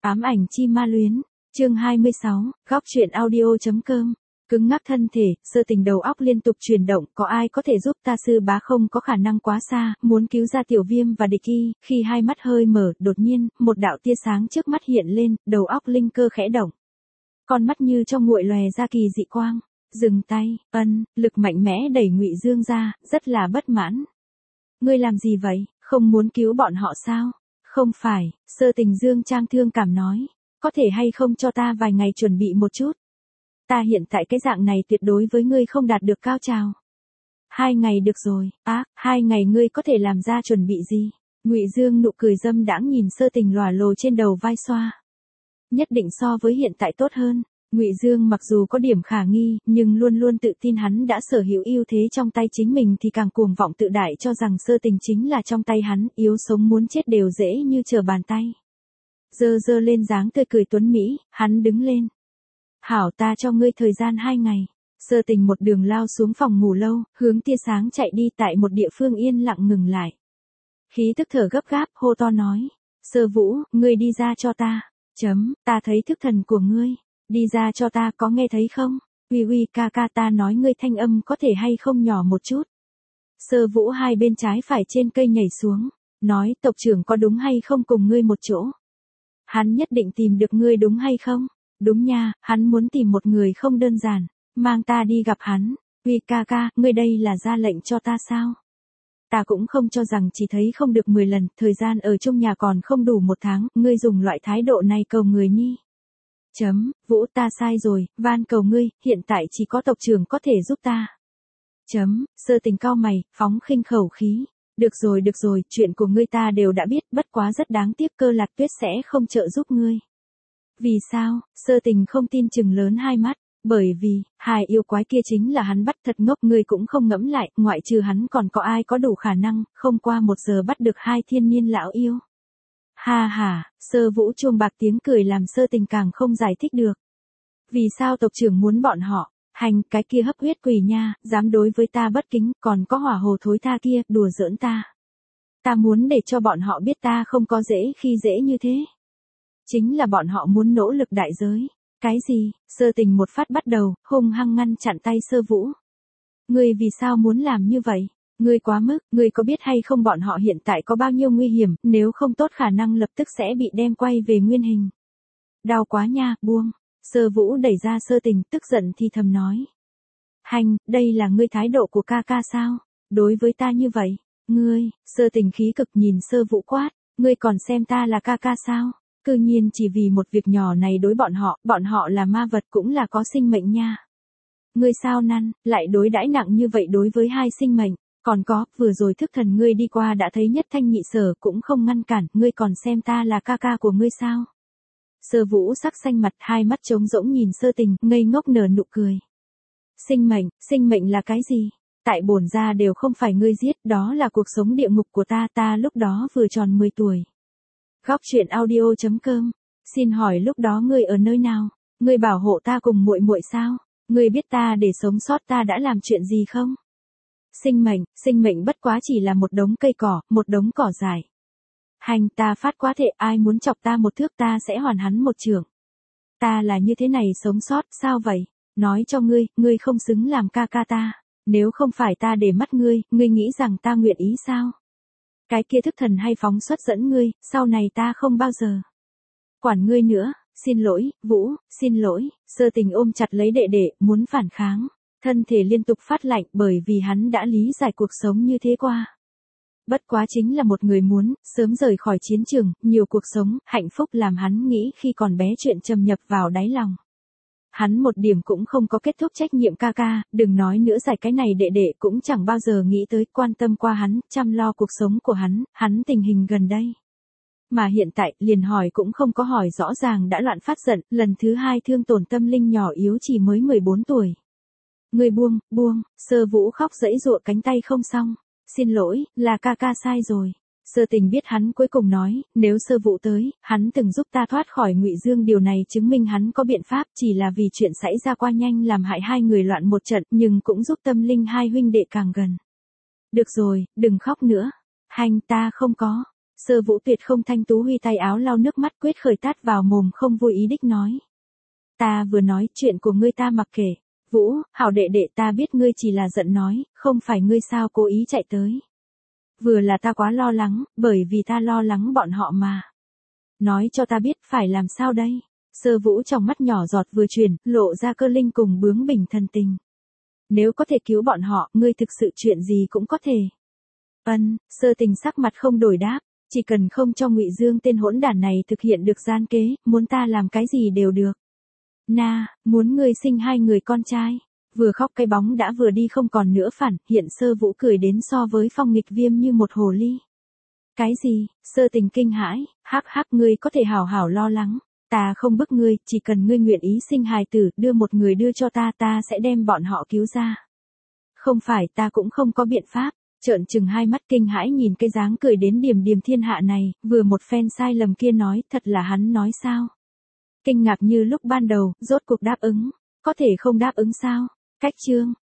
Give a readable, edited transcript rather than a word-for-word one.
Ám ảnh chi ma luyến, chương 26, góc truyện audio.com. Cứng ngắc thân thể, Sơ Tình đầu óc liên tục chuyển động, có ai có thể giúp ta? Sư bá không có khả năng quá xa, muốn cứu ra Tiểu Viêm và Địch Y. Khi hai mắt hơi mở, đột nhiên, một đạo tia sáng trước mắt hiện lên, đầu óc linh cơ khẽ động. Con mắt như trong nguội lòe ra kỳ dị quang. Dừng tay, lực mạnh mẽ đẩy Ngụy Dương ra, rất là bất mãn. Ngươi làm gì vậy, không muốn cứu bọn họ sao? Không phải, Sơ Tình Dương trang thương cảm nói. Có thể hay không cho ta vài ngày chuẩn bị một chút? Ta hiện tại cái dạng này tuyệt đối với ngươi không đạt được cao trào. 2 ngày được rồi, 2 ngày ngươi có thể làm ra chuẩn bị gì? Ngụy Dương nụ cười dâm đãng nhìn Sơ Tình lòa lồ trên đầu vai xoa. Nhất định so với hiện tại tốt hơn. Ngụy Dương mặc dù có điểm khả nghi, nhưng luôn luôn tự tin hắn đã sở hữu ưu thế trong tay chính mình thì càng cuồng vọng tự đại cho rằng Sơ Tình chính là trong tay hắn, yếu sống muốn chết đều dễ như trở bàn tay. Dơ lên dáng tươi cười tuấn mỹ, hắn đứng lên. Hảo, ta cho ngươi thời gian 2 ngày. Sơ Tình một đường lao xuống phòng ngủ lâu, hướng tia sáng chạy đi tại một địa phương yên lặng ngừng lại. Khí tức thở gấp gáp, hô to nói. Sơ Vũ, ngươi đi ra cho ta. Ta thấy thức thần của ngươi. Đi ra cho ta, có nghe thấy không? Uy ca ca, ta nói ngươi thanh âm có thể hay không nhỏ một chút. Sơ Vũ hai bên trái phải trên cây nhảy xuống. Nói, tộc trưởng có đúng hay không cùng ngươi một chỗ? Hắn nhất định tìm được ngươi đúng hay không? Đúng nha, hắn muốn tìm một người không đơn giản. Mang ta đi gặp hắn. Uy ca ca, ngươi đây là ra lệnh cho ta sao? Ta cũng không cho rằng chỉ thấy không được 10 lần, thời gian ở trong nhà còn không đủ 1 tháng, ngươi dùng loại thái độ này cầu người nhi. Vũ, ta sai rồi, van cầu ngươi, hiện tại chỉ có tộc trưởng có thể giúp ta. Sơ Tình cau mày, phóng khinh khẩu khí. Được rồi, chuyện của ngươi ta đều đã biết, bất quá rất đáng tiếc Cơ Lạc Tuyết sẽ không trợ giúp ngươi. Vì sao? Sơ Tình không tin chừng lớn hai mắt. Bởi vì, hai yêu quái kia chính là hắn bắt, thật ngốc, ngươi cũng không ngẫm lại, ngoại trừ hắn còn có ai có đủ khả năng, không qua 1 giờ bắt được 2 thiên niên lão yêu. Ha, Sơ Vũ chuông bạc tiếng cười làm Sơ Tình càng không giải thích được. Vì sao tộc trưởng muốn bọn họ? Hành, cái kia hấp huyết quỷ nha, dám đối với ta bất kính, còn có hỏa hồ thối tha kia, đùa giỡn ta. Ta muốn để cho bọn họ biết ta không có dễ khi dễ như thế. Chính là bọn họ muốn nỗ lực đại giới. Cái gì? Sơ Tình một phát bắt đầu, hung hăng ngăn chặn tay Sơ Vũ. Ngươi vì sao muốn làm như vậy? Ngươi quá mức, ngươi có biết hay không bọn họ hiện tại có bao nhiêu nguy hiểm, nếu không tốt khả năng lập tức sẽ bị đem quay về nguyên hình. Đau quá nha, buông. Sơ Vũ đẩy ra Sơ Tình, tức giận thì thầm nói. Hành, đây là ngươi thái độ của ca ca sao? Đối với ta như vậy, ngươi, Sơ Tình khí cực nhìn Sơ Vũ quát, ngươi còn xem ta là ca ca sao? Cư nhiên chỉ vì một việc nhỏ này đối bọn họ là ma vật cũng là có sinh mệnh nha. Ngươi sao năn, lại đối đãi nặng như vậy đối với 2 sinh mệnh, còn có, vừa rồi thức thần ngươi đi qua đã thấy Nhất Thanh Nhị Sở cũng không ngăn cản, ngươi còn xem ta là ca ca của ngươi sao? Sơ Vũ sắc xanh mặt, hai mắt trống rỗng nhìn Sơ Tình, ngây ngốc nở nụ cười. Sinh mệnh là cái gì? Tại bổn gia đều không phải ngươi giết, đó là cuộc sống địa ngục của ta lúc đó vừa tròn 10 tuổi. Góc truyện audio.com. Xin hỏi lúc đó ngươi ở nơi nào? Ngươi bảo hộ ta cùng muội muội sao? Ngươi biết ta để sống sót ta đã làm chuyện gì không? Sinh mệnh bất quá chỉ là một đống cây cỏ, một đống cỏ dại. Hành, ta phát quá thệ, ai muốn chọc ta một thước ta sẽ hoàn hắn một chưởng. Ta là như thế này sống sót, sao vậy? Nói cho ngươi không xứng làm ca ca ta. Nếu không phải ta để mắt ngươi nghĩ rằng ta nguyện ý sao? Cái kia thức thần hay phóng xuất dẫn ngươi, sau này ta không bao giờ quản ngươi nữa. Xin lỗi, Vũ, xin lỗi. Sơ Tình ôm chặt lấy đệ đệ, muốn phản kháng. Thân thể liên tục phát lạnh bởi vì hắn đã lý giải cuộc sống như thế qua. Bất quá chính là một người muốn sớm rời khỏi chiến trường, nhiều cuộc sống, hạnh phúc làm hắn nghĩ khi còn bé chuyện trầm nhập vào đáy lòng. Hắn một điểm cũng không có kết thúc trách nhiệm ca ca, đừng nói nữa giải cái này đệ đệ cũng chẳng bao giờ nghĩ tới quan tâm qua hắn, chăm lo cuộc sống của hắn tình hình gần đây. Mà hiện tại, liền hỏi cũng không có hỏi rõ ràng đã loạn phát giận, lần thứ 2 thương tổn tâm linh nhỏ yếu chỉ mới 14 tuổi. Ngươi buông, Sơ Vũ khóc giãy giụa cánh tay không xong. Xin lỗi, là ca ca sai rồi. Sơ Tình biết hắn cuối cùng nói, nếu Sơ Vũ tới, hắn từng giúp ta thoát khỏi Ngụy Dương, điều này chứng minh hắn có biện pháp, chỉ là vì chuyện xảy ra qua nhanh làm hại 2 người loạn một trận, nhưng cũng giúp tâm linh 2 huynh đệ càng gần. Được rồi, đừng khóc nữa. Hành, ta không có. Sơ Vũ tuyệt không thanh tú huy tay áo lau nước mắt quyết khởi tát vào mồm không vui ý đích nói. Ta vừa nói chuyện của ngươi ta mặc kệ. Vũ, hảo đệ đệ ta biết ngươi chỉ là giận nói, không phải ngươi sao cố ý chạy tới. Vừa là ta quá lo lắng, bởi vì ta lo lắng bọn họ mà. Nói cho ta biết phải làm sao đây. Sơ Vũ trong mắt nhỏ giọt vừa chuyển, lộ ra cơ linh cùng bướng bỉnh thần tình. Nếu có thể cứu bọn họ, ngươi thực sự chuyện gì cũng có thể. Sơ Tình sắc mặt không đổi đáp, chỉ cần không cho Ngụy Dương tên hỗn đản này thực hiện được gian kế, muốn ta làm cái gì đều được. Muốn ngươi sinh 2 người con trai. Vừa khóc cái bóng đã vừa đi không còn nữa phản, hiện Sơ Vũ cười đến so với Phong Nghịch Viêm như một hồ ly. Cái gì? Sơ Tình kinh hãi, hắc ngươi có thể hảo hảo lo lắng. Ta không bức ngươi, chỉ cần ngươi nguyện ý sinh hài tử, đưa một người đưa cho ta, ta sẽ đem bọn họ cứu ra. Không phải ta cũng không có biện pháp. Trợn trừng hai mắt kinh hãi nhìn cái dáng cười đến điềm điềm thiên hạ này, vừa một phen sai lầm kia nói, thật là hắn nói sao? Kinh ngạc như lúc ban đầu, rốt cuộc đáp ứng, có thể không đáp ứng sao? Cách chương